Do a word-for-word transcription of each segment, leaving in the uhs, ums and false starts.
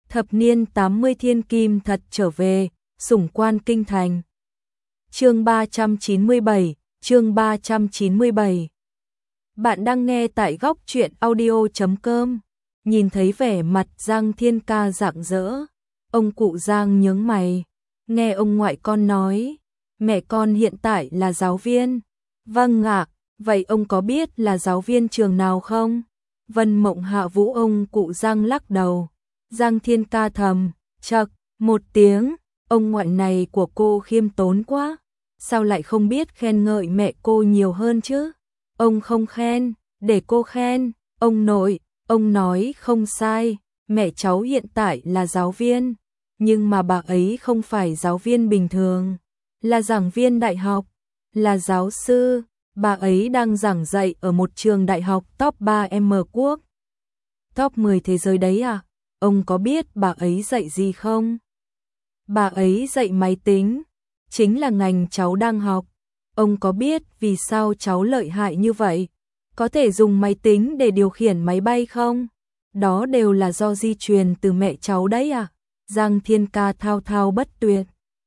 Thập niên tám mươi thiên kim thật trở về, sủng quan kinh thành. Chương ba trăm chín mươi bảy, chương ba trăm chín mươi bảy. Bạn đang nghe tại góc truyện audio chấm com. Nhìn thấy vẻ mặt Giang Thiên Ca rạng rỡ, ông cụ Giang nhướng mày, nghe ông ngoại con nói, mẹ con hiện tại là giáo viên. Vâng ạ, vậy ông có biết là giáo viên trường nào không? Vân Mộng Hạ Vũ. Ông cụ Giang lắc đầu. Giang Thiên Ca thầm, chậc, một tiếng, ông ngoại này của cô khiêm tốn quá, sao lại không biết khen ngợi mẹ cô nhiều hơn chứ? Ông không khen, để cô khen. Ông nội, ông nói không sai, mẹ cháu hiện tại là giáo viên, nhưng mà bà ấy không phải giáo viên bình thường, là giảng viên đại học, là giáo sư, bà ấy đang giảng dạy ở một trường đại học top ba M quốc, top mười thế giới đấy à? Ông có biết bà ấy dạy gì không? Bà ấy dạy máy tính, chính là ngành cháu đang học. Ông có biết vì sao cháu lợi hại như vậy? Có thể dùng máy tính để điều khiển máy bay không? Đó đều là do di truyền từ mẹ cháu đấy à? Giang Thiên Ca thao thao bất tuyệt.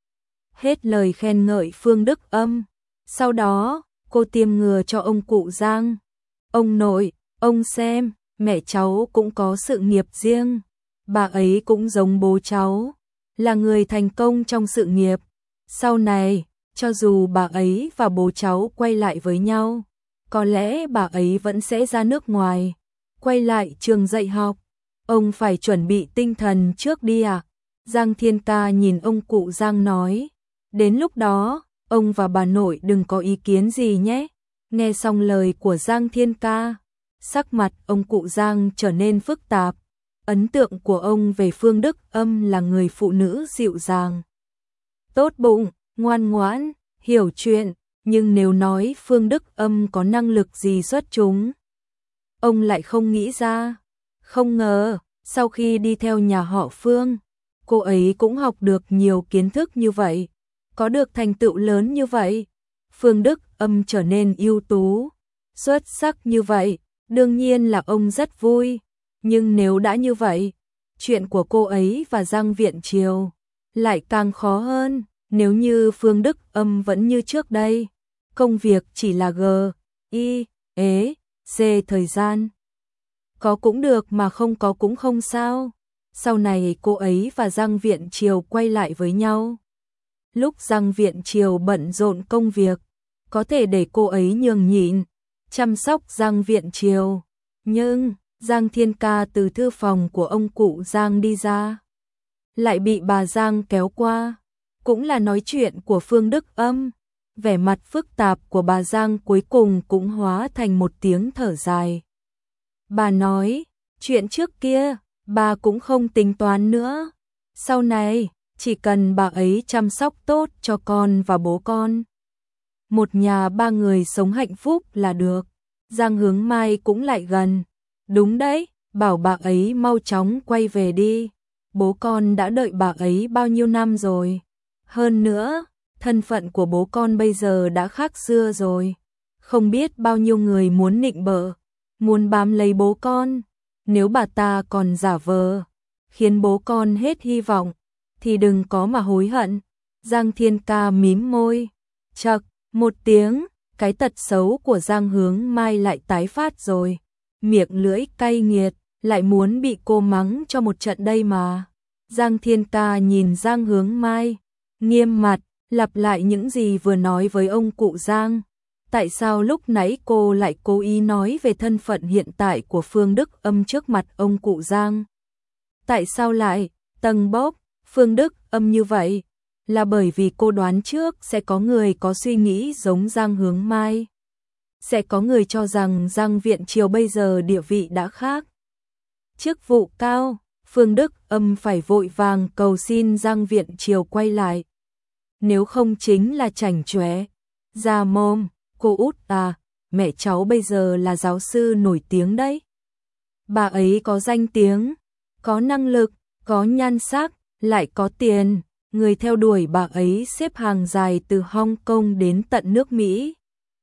Hết lời khen ngợi Phương Đức Âm. Sau đó, cô tiêm ngừa cho ông cụ Giang. Ông nội, ông xem, mẹ cháu cũng có sự nghiệp riêng. Bà ấy cũng giống bố cháu, là người thành công trong sự nghiệp. Sau này, cho dù bà ấy và bố cháu quay lại với nhau, có lẽ bà ấy vẫn sẽ ra nước ngoài, quay lại trường dạy học. Ông phải chuẩn bị tinh thần trước đi à? Giang Thiên Ca nhìn ông cụ Giang nói. Đến lúc đó, ông và bà nội đừng có ý kiến gì nhé. Nghe xong lời của Giang Thiên Ca, sắc mặt ông cụ Giang trở nên phức tạp. Ấn tượng của ông về Phương Đức Âm là người phụ nữ dịu dàng, tốt bụng, ngoan ngoãn, hiểu chuyện, nhưng nếu nói Phương Đức Âm có năng lực gì xuất chúng, ông lại không nghĩ ra. Không ngờ, sau khi đi theo nhà họ Phương, cô ấy cũng học được nhiều kiến thức như vậy, có được thành tựu lớn như vậy. Phương Đức Âm trở nên ưu tú, xuất sắc như vậy, đương nhiên là ông rất vui. Nhưng nếu đã như vậy, chuyện của cô ấy và Giang Viễn Triều lại càng khó hơn. Nếu như Phương Đức Âm vẫn như trước đây, công việc chỉ là G, I, E, C thời gian. Có cũng được mà không có cũng không sao. Sau này cô ấy và Giang Viễn Triều quay lại với nhau. Lúc Giang Viễn Triều bận rộn công việc, có thể để cô ấy nhường nhịn, chăm sóc Giang Viễn Triều. Nhưng Giang Thiên Ca từ thư phòng của ông cụ Giang đi ra, lại bị bà Giang kéo qua, cũng là nói chuyện của Phương Đức Âm. Vẻ mặt phức tạp của bà Giang cuối cùng cũng hóa thành một tiếng thở dài. Bà nói, chuyện trước kia, bà cũng không tính toán nữa. Sau này, chỉ cần bà ấy chăm sóc tốt cho con và bố con, một nhà ba người sống hạnh phúc là được. Giang Hướng Mai cũng lại gần. Đúng đấy, bảo bà ấy mau chóng quay về đi. Bố con đã đợi bà ấy bao nhiêu năm rồi. Hơn nữa, thân phận của bố con bây giờ đã khác xưa rồi. Không biết bao nhiêu người muốn nịnh bợ, muốn bám lấy bố con. Nếu bà ta còn giả vờ, khiến bố con hết hy vọng, thì đừng có mà hối hận. Giang Thiên Ca mím môi. Chậc, một tiếng, cái tật xấu của Giang Hướng Mai lại tái phát rồi. Miệng lưỡi cay nghiệt, lại muốn bị cô mắng cho một trận đây mà. Giang Thiên Ca nhìn Giang Hướng Mai, nghiêm mặt, lặp lại những gì vừa nói với ông cụ Giang. Tại sao lúc nãy cô lại cố ý nói về thân phận hiện tại của Phương Đức Âm trước mặt ông cụ Giang? Tại sao lại tầng bốc Phương Đức Âm như vậy? Là bởi vì cô đoán trước sẽ có người có suy nghĩ giống Giang Hướng Mai. Sẽ có người cho rằng Giang Viễn Triều bây giờ địa vị đã khác, chức vụ cao. Phương Đức Âm phải vội vàng cầu xin Giang Viễn Triều quay lại. Nếu không chính là chảnh chóe. Ra mồm, cô út à, mẹ cháu bây giờ là giáo sư nổi tiếng đấy. Bà ấy có danh tiếng, có năng lực, có nhan sắc, lại có tiền. Người theo đuổi bà ấy xếp hàng dài từ Hong Kong đến tận nước Mỹ.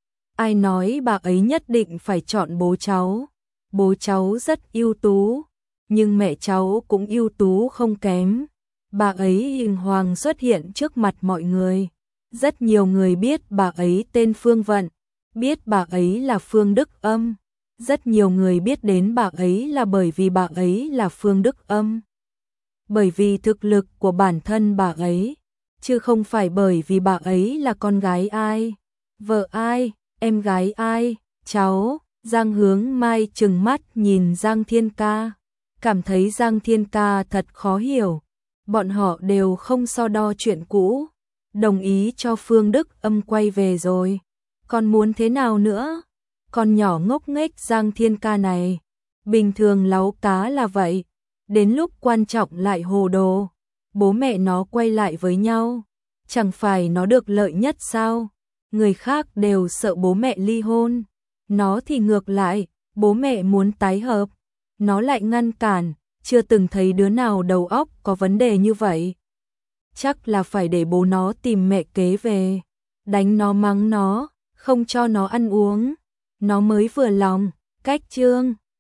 Ai nói bà ấy nhất định phải chọn bố cháu? Bố cháu rất ưu tú, nhưng mẹ cháu cũng ưu tú không kém. Bà ấy ình hoàng xuất hiện trước mặt mọi người. Rất nhiều người biết bà ấy tên Phương Vận, biết bà ấy là Phương Đức Âm. Rất nhiều người biết đến bà ấy là bởi vì bà ấy là Phương Đức Âm. Bởi vì thực lực của bản thân bà ấy, chứ không phải bởi vì bà ấy là con gái ai, vợ ai, em gái ai. Cháu, Giang Hướng Mai trừng mắt nhìn Giang Thiên Ca, cảm thấy Giang Thiên Ca thật khó hiểu. Bọn họ đều không so đo chuyện cũ, đồng ý cho Phương Đức Âm quay về rồi. Còn muốn thế nào nữa? Con nhỏ ngốc nghếch Giang Thiên Ca này, bình thường láu cá là vậy, đến lúc quan trọng lại hồ đồ. Bố mẹ nó quay lại với nhau, chẳng phải nó được lợi nhất sao? Người khác đều sợ bố mẹ ly hôn, nó thì ngược lại, bố mẹ muốn tái hợp, nó lại ngăn cản. Chưa từng thấy đứa nào đầu óc có vấn đề như vậy. Chắc là phải để bố nó tìm mẹ kế về, đánh nó mắng nó, không cho nó ăn uống, nó mới vừa lòng. Cách chương